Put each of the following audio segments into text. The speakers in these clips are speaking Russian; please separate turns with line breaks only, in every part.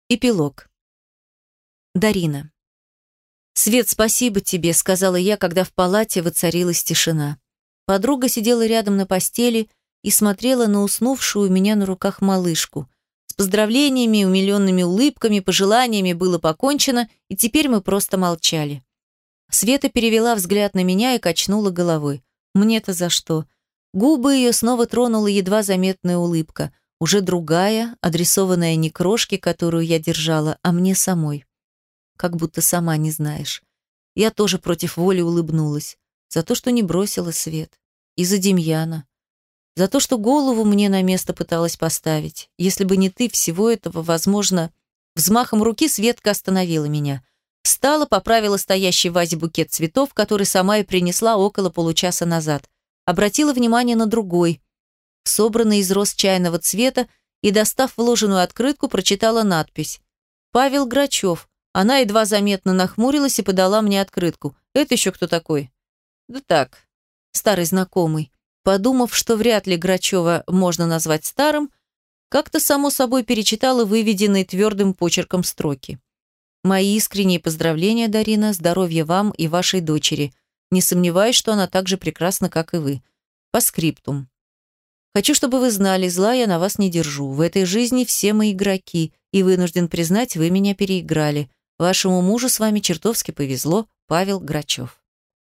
Эпилог. Дарина. «Свет, спасибо тебе», — сказала я, когда в палате воцарилась тишина. Подруга сидела рядом на постели и смотрела на уснувшую у меня на руках малышку. С поздравлениями, умиленными улыбками, пожеланиями было покончено, и теперь мы просто молчали. Света перевела взгляд на меня и качнула головой. Мне-то за что? Губы ее снова тронула едва заметная улыбка. Уже другая, адресованная не крошке, которую я держала, а мне самой. Как будто сама не знаешь. Я тоже против воли улыбнулась. За то, что не бросила Свет. И за Демьяна. За то, что голову мне на место пыталась поставить. Если бы не ты, всего этого, возможно... Взмахом руки Светка остановила меня. Встала, поправила стоящий в вазе букет цветов, который сама и принесла около получаса назад. Обратила внимание на другой, собранный из роз чайного цвета, и, достав вложенную открытку, прочитала надпись. «Павел Грачев». Она едва заметно нахмурилась и подала мне открытку. «Это еще кто такой?» «Да так, старый знакомый». Подумав, что вряд ли Грачева можно назвать старым, как-то само собой перечитала выведенные твердым почерком строки. «Мои искренние поздравления, Дарина, здоровья вам и вашей дочери. Не сомневаюсь, что она так же прекрасна, как и вы. По скриптум. Хочу, чтобы вы знали, зла я на вас не держу. В этой жизни все мы игроки, и вынужден признать, вы меня переиграли. Вашему мужу с вами чертовски повезло, Павел Грачев».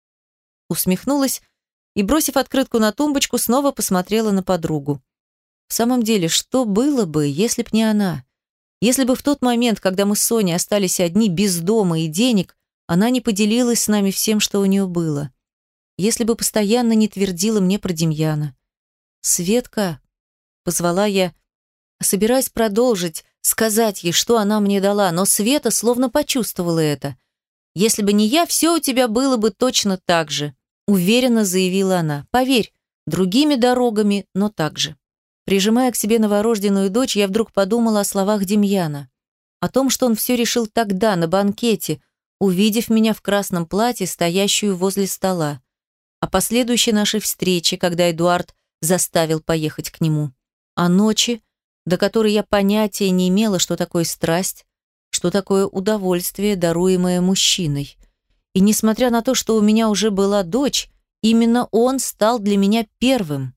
Усмехнулась и, бросив открытку на тумбочку, снова посмотрела на подругу. В самом деле, что было бы, если б не она? Если бы в тот момент, когда мы с Соней остались одни, без дома и денег, она не поделилась с нами всем, что у нее было. Если бы постоянно не твердила мне про Демьяна. «Светка», — позвала я, собираясь продолжить, сказать ей, что она мне дала, но Света словно почувствовала это. «Если бы не я, все у тебя было бы точно так же», — уверенно заявила она. «Поверь, другими дорогами, но так же». Прижимая к себе новорожденную дочь, я вдруг подумала о словах Демьяна. О том, что он все решил тогда, на банкете, увидев меня в красном платье, стоящую возле стола. О последующей нашей встрече, когда Эдуард заставил поехать к нему. О ночи, до которой я понятия не имела, что такое страсть, что такое удовольствие, даруемое мужчиной. И несмотря на то, что у меня уже была дочь, именно он стал для меня первым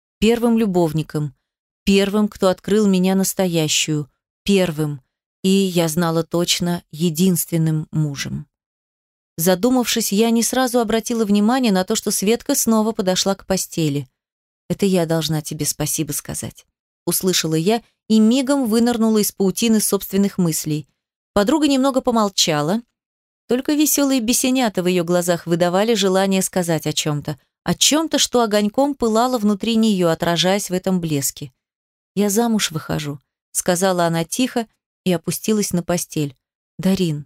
любовником, первым, кто открыл меня настоящую, первым, и, я знала точно, единственным мужем. Задумавшись, я не сразу обратила внимание на то, что Светка снова подошла к постели. «Это я должна тебе спасибо сказать», — услышала я и мигом вынырнула из паутины собственных мыслей. Подруга немного помолчала. Только веселые бесенята в ее глазах выдавали желание сказать о чем-то, что огоньком пылало внутри нее, отражаясь в этом блеске. «Я замуж выхожу», — сказала она тихо и опустилась на постель. «Дарин,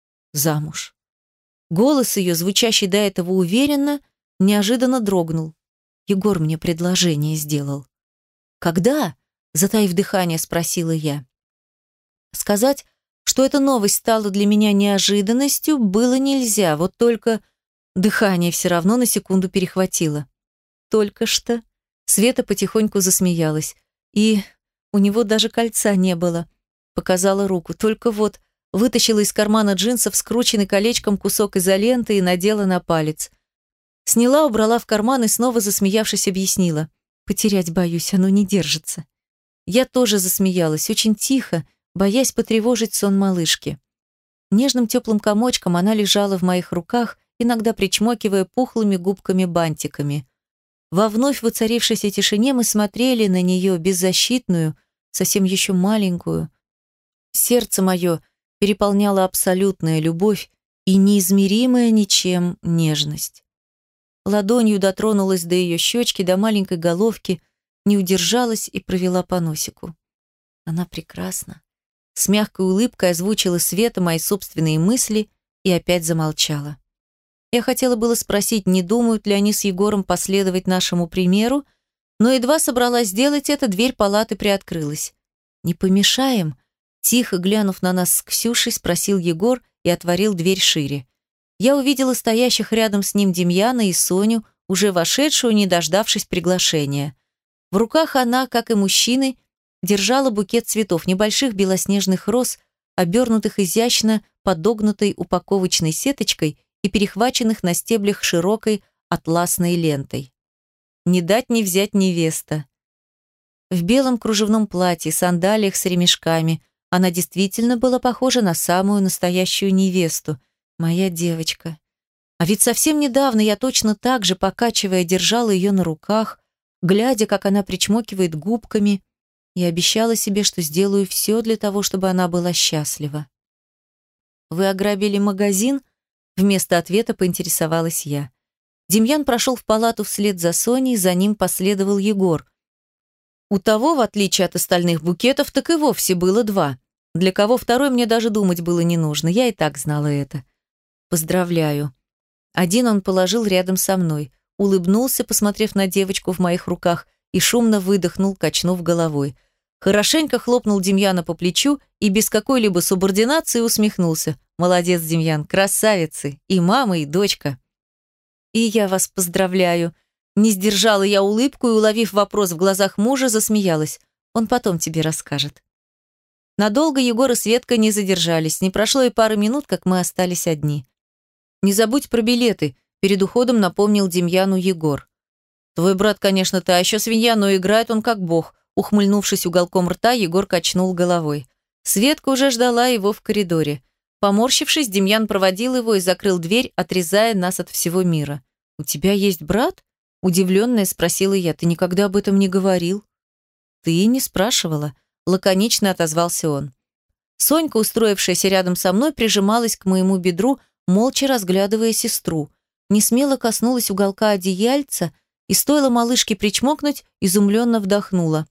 замуж». Голос ее, звучащий до этого уверенно, неожиданно дрогнул. Егор мне предложение сделал. «Когда?» — затаив дыхание, спросила я. Сказать, что эта новость стала для меня неожиданностью, было нельзя, вот только дыхание все равно на секунду перехватило. «Только что?» — Света потихоньку засмеялась. «И у него даже кольца не было», — показала руку. «Только вот вытащила из кармана джинсов скрученный колечком кусок изоленты и надела на палец. Сняла, убрала в карман и снова, засмеявшись, объяснила. Потерять боюсь, оно не держится». Я тоже засмеялась, очень тихо, боясь потревожить сон малышки. Нежным теплым комочком она лежала в моих руках, иногда причмокивая пухлыми губками-бантиками. Во вновь воцарившейся тишине мы смотрели на нее беззащитную, совсем еще маленькую. Сердце мое переполняло абсолютная любовь и неизмеримая ничем нежность. Ладонью дотронулась до ее щечки, до маленькой головки, не удержалась и провела по носику. Она прекрасна. С мягкой улыбкой озвучила Света мои собственные мысли и опять замолчала. Я хотела было спросить, не думают ли они с Егором последовать нашему примеру, но едва собралась сделать это, дверь палаты приоткрылась. «Не помешаем?» Тихо глянув на нас с Ксюшей, спросил Егор и отворил дверь шире. Я увидела стоящих рядом с ним Демьяна и Соню, уже вошедшую, не дождавшись приглашения. В руках она, как и мужчины, держала букет цветов, небольших белоснежных роз, обернутых изящно подогнутой упаковочной сеточкой и перехваченных на стеблях широкой атласной лентой. Не дать не взять невеста. В белом кружевном платье, сандалиях с ремешками. Она действительно была похожа на самую настоящую невесту. Моя девочка. А ведь совсем недавно я точно так же, покачивая, держала ее на руках, глядя, как она причмокивает губками, и обещала себе, что сделаю все для того, чтобы она была счастлива. «Вы ограбили магазин?» Вместо ответа поинтересовалась я. Демьян прошел в палату вслед за Соней, за ним последовал Егор. У того, в отличие от остальных букетов, так и вовсе было два. Для кого второй мне даже думать было не нужно, я и так знала это. «Поздравляю». Один он положил рядом со мной, улыбнулся, посмотрев на девочку в моих руках, и шумно выдохнул, качнув головой. Хорошенько хлопнул Демьяна по плечу и без какой-либо субординации усмехнулся. «Молодец, Демьян, красавицы, и мама, и дочка». «И я вас поздравляю». Не сдержала я улыбку и, уловив вопрос в глазах мужа, засмеялась. «Он потом тебе расскажет». Надолго Егор и Светка не задержались, не прошло и пары минут, как мы остались одни. «Не забудь про билеты», — перед уходом напомнил Демьяну Егор. «Твой брат, конечно, та еще свинья, но играет он как бог», — ухмыльнувшись уголком рта, Егор качнул головой. Светка уже ждала его в коридоре. Поморщившись, Демьян проводил его и закрыл дверь, отрезая нас от всего мира. «У тебя есть брат?» — удивленная спросила я. «Ты никогда об этом не говорил?» «Ты и не спрашивала», — лаконично отозвался он. Сонька, устроившаяся рядом со мной, прижималась к моему бедру, молча разглядывая сестру. Несмело коснулась уголка одеяльца и, стоило малышке причмокнуть, изумленно вдохнула.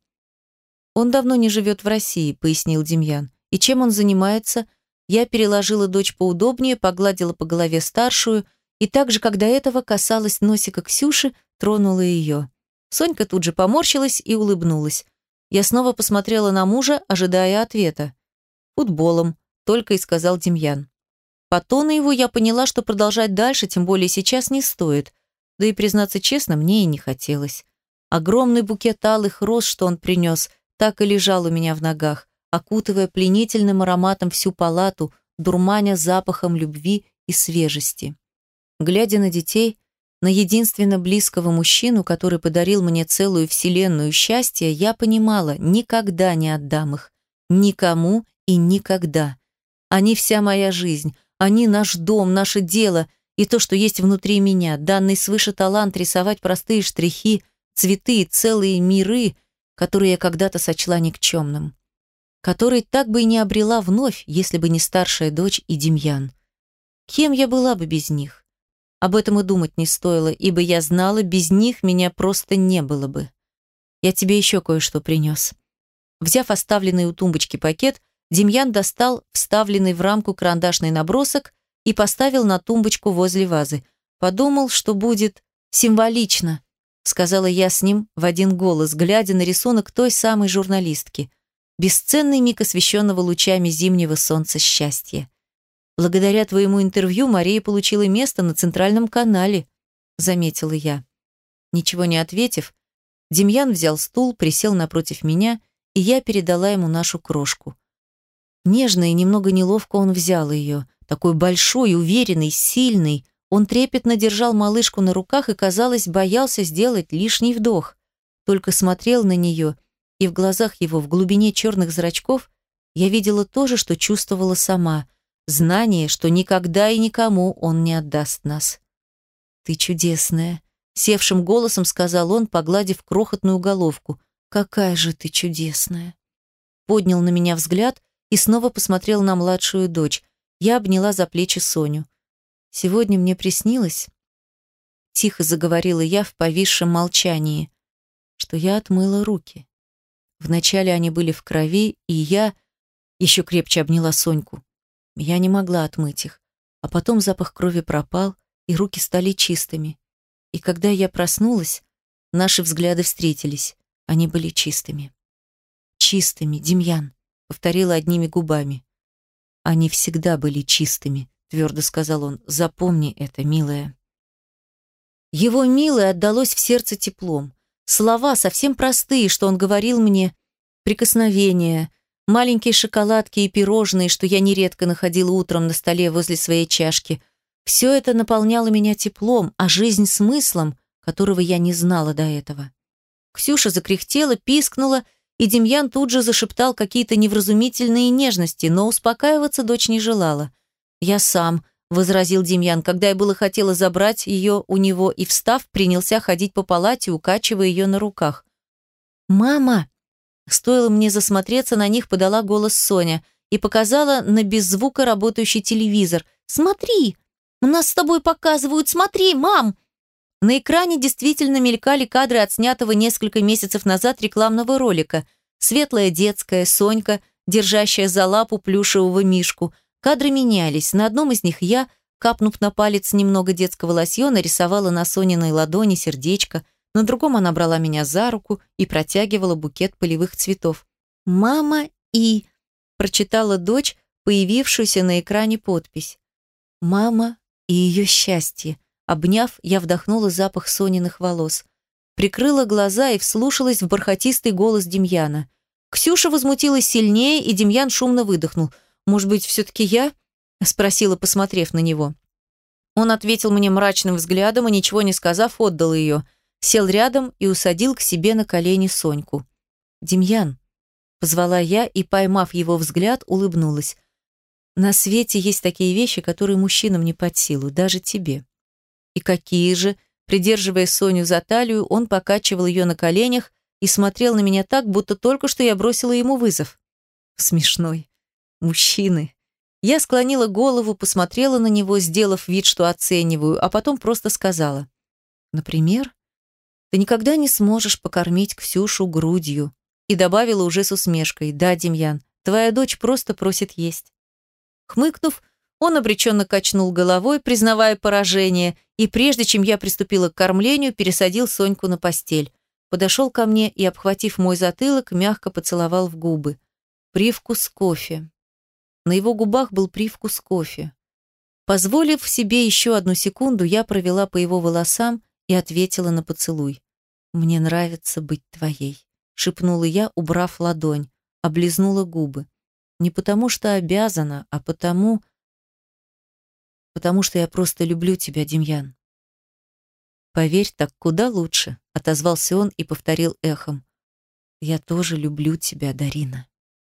«Он давно не живет в России», — пояснил Демьян. «И чем он занимается?» Я переложила дочь поудобнее, погладила по голове старшую и так же, как до этого, касалась носика Ксюши, тронула ее. Сонька тут же поморщилась и улыбнулась. Я снова посмотрела на мужа, ожидая ответа. «Футболом», — только и сказал Демьян. По тону его я поняла, что продолжать дальше, тем более сейчас, не стоит. Да и, признаться честно, мне и не хотелось. Огромный букет алых роз, что он принес, так и лежал у меня в ногах, окутывая пленительным ароматом всю палату, дурманя запахом любви и свежести. Глядя на детей, на единственно близкого мужчину, который подарил мне целую вселенную счастья, я понимала, никогда не отдам их. Никому и никогда. Они вся моя жизнь, они наш дом, наше дело и то, что есть внутри меня, данный свыше талант рисовать простые штрихи, цветы и целые миры, которые я когда-то сочла никчемным. Который так бы и не обрела вновь, если бы не старшая дочь и Демьян. Кем я была бы без них? Об этом и думать не стоило, ибо я знала, без них меня просто не было бы. Я тебе еще кое-что принес. Взяв оставленный у тумбочки пакет, Демьян достал вставленный в рамку карандашный набросок и поставил на тумбочку возле вазы. Подумал, что будет символично, сказала я с ним в один голос, глядя на рисунок той самой журналистки. Бесценный миг освещенного лучами зимнего солнца счастья. Благодаря твоему интервью Мария получила место на Центральном канале, заметила я. Ничего не ответив, Демьян взял стул, присел напротив меня, и я передала ему нашу крошку. Нежно и немного неловко он взял ее, такой большой, уверенный, сильный. Он трепетно держал малышку на руках и, казалось, боялся сделать лишний вдох. Только смотрел на нее, и в глазах его, в глубине черных зрачков, я видела то же, что чувствовала сама. Знание, что никогда и никому он не отдаст нас. «Ты чудесная», — севшим голосом сказал он, погладив крохотную головку. «Какая же ты чудесная!» Поднял на меня взгляд и снова посмотрел на младшую дочь. Я обняла за плечи Соню. «Сегодня мне приснилось», — тихо заговорила я в повисшем молчании, что я отмыла руки. Вначале они были в крови, и я еще крепче обняла Соньку. Я не могла отмыть их, а потом запах крови пропал, и руки стали чистыми. И когда я проснулась, наши взгляды встретились. Они были чистыми. «Чистыми, Демьян», — повторила одними губами. «Они всегда были чистыми», — твердо сказал он. «Запомни это, милая». Его «милое» отдалось в сердце теплом. Слова совсем простые, что он говорил мне, прикосновения, маленькие шоколадки и пирожные, что я нередко находила утром на столе возле своей чашки. Все это наполняло меня теплом, а жизнь смыслом, которого я не знала до этого. Ксюша закряхтела, пискнула, и Демьян тут же зашептал какие-то невразумительные нежности, но успокаиваться дочь не желала. «Я сам», — возразил Демьян, когда я было хотела забрать ее у него и, встав, принялся ходить по палате, укачивая ее на руках. «Мама!» Стоило мне засмотреться на них, подала голос Соня и показала на без звука работающий телевизор. «Смотри! У нас с тобой показывают! Смотри, мам!» На экране действительно мелькали кадры отснятого несколько месяцев назад рекламного ролика. Светлая детская, Сонька, держащая за лапу плюшевого мишку. Кадры менялись. На одном из них я, капнув на палец немного детского лосьона, рисовала на Сониной ладони сердечко. На другом она брала меня за руку и протягивала букет полевых цветов. «Мама и...» – прочитала дочь, появившуюся на экране подпись. «Мама и ее счастье». Обняв, я вдохнула запах Сониных волос. Прикрыла глаза и вслушалась в бархатистый голос Демьяна. Ксюша возмутилась сильнее, и Демьян шумно выдохнул. «Может быть, все-таки я?» – спросила, посмотрев на него. Он ответил мне мрачным взглядом и, ничего не сказав, отдал ее. Сел рядом и усадил к себе на колени Соньку. «Демьян», – позвала я и, поймав его взгляд, улыбнулась. «На свете есть такие вещи, которые мужчинам не под силу, даже тебе». «И какие же?» Придерживая Соню за талию, он покачивал ее на коленях и смотрел на меня так, будто только что я бросила ему вызов. Смешной. Мужчины. Я склонила голову, посмотрела на него, сделав вид, что оцениваю, а потом просто сказала. «Например, ты никогда не сможешь покормить Ксюшу грудью». И добавила уже с усмешкой. «Да, Демьян, твоя дочь просто просит есть». Хмыкнув, он обреченно качнул головой, признавая поражение, и прежде чем я приступила к кормлению, пересадил Соньку на постель. Подошел ко мне и, обхватив мой затылок, мягко поцеловал в губы. Привкус кофе. На его губах был привкус кофе. Позволив себе еще одну секунду, я провела по его волосам и ответила на поцелуй. «Мне нравится быть твоей», — шепнула я, убрав ладонь, облизнула губы. Не потому что обязана, а потому что я просто люблю тебя, Демьян. Поверь, так куда лучше, отозвался он и повторил эхом. Я тоже люблю тебя, Дарина.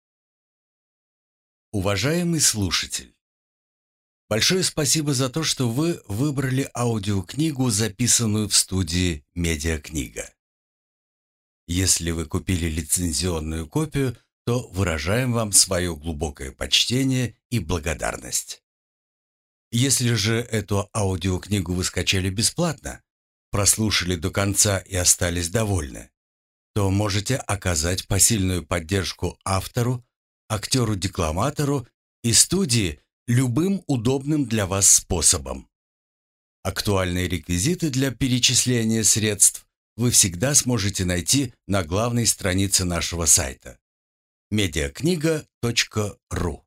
Уважаемый слушатель, большое спасибо за то, что вы выбрали аудиокнигу, записанную в студии «Медиакнига». Если вы купили лицензионную копию, то выражаем вам свое глубокое почтение и благодарность. Если же эту аудиокнигу вы скачали бесплатно, прослушали до конца и остались довольны, то можете оказать посильную поддержку автору, актеру-декламатору и студии любым удобным для вас способом. Актуальные реквизиты для перечисления средств вы всегда сможете найти на главной странице нашего сайта mediakniga.ru.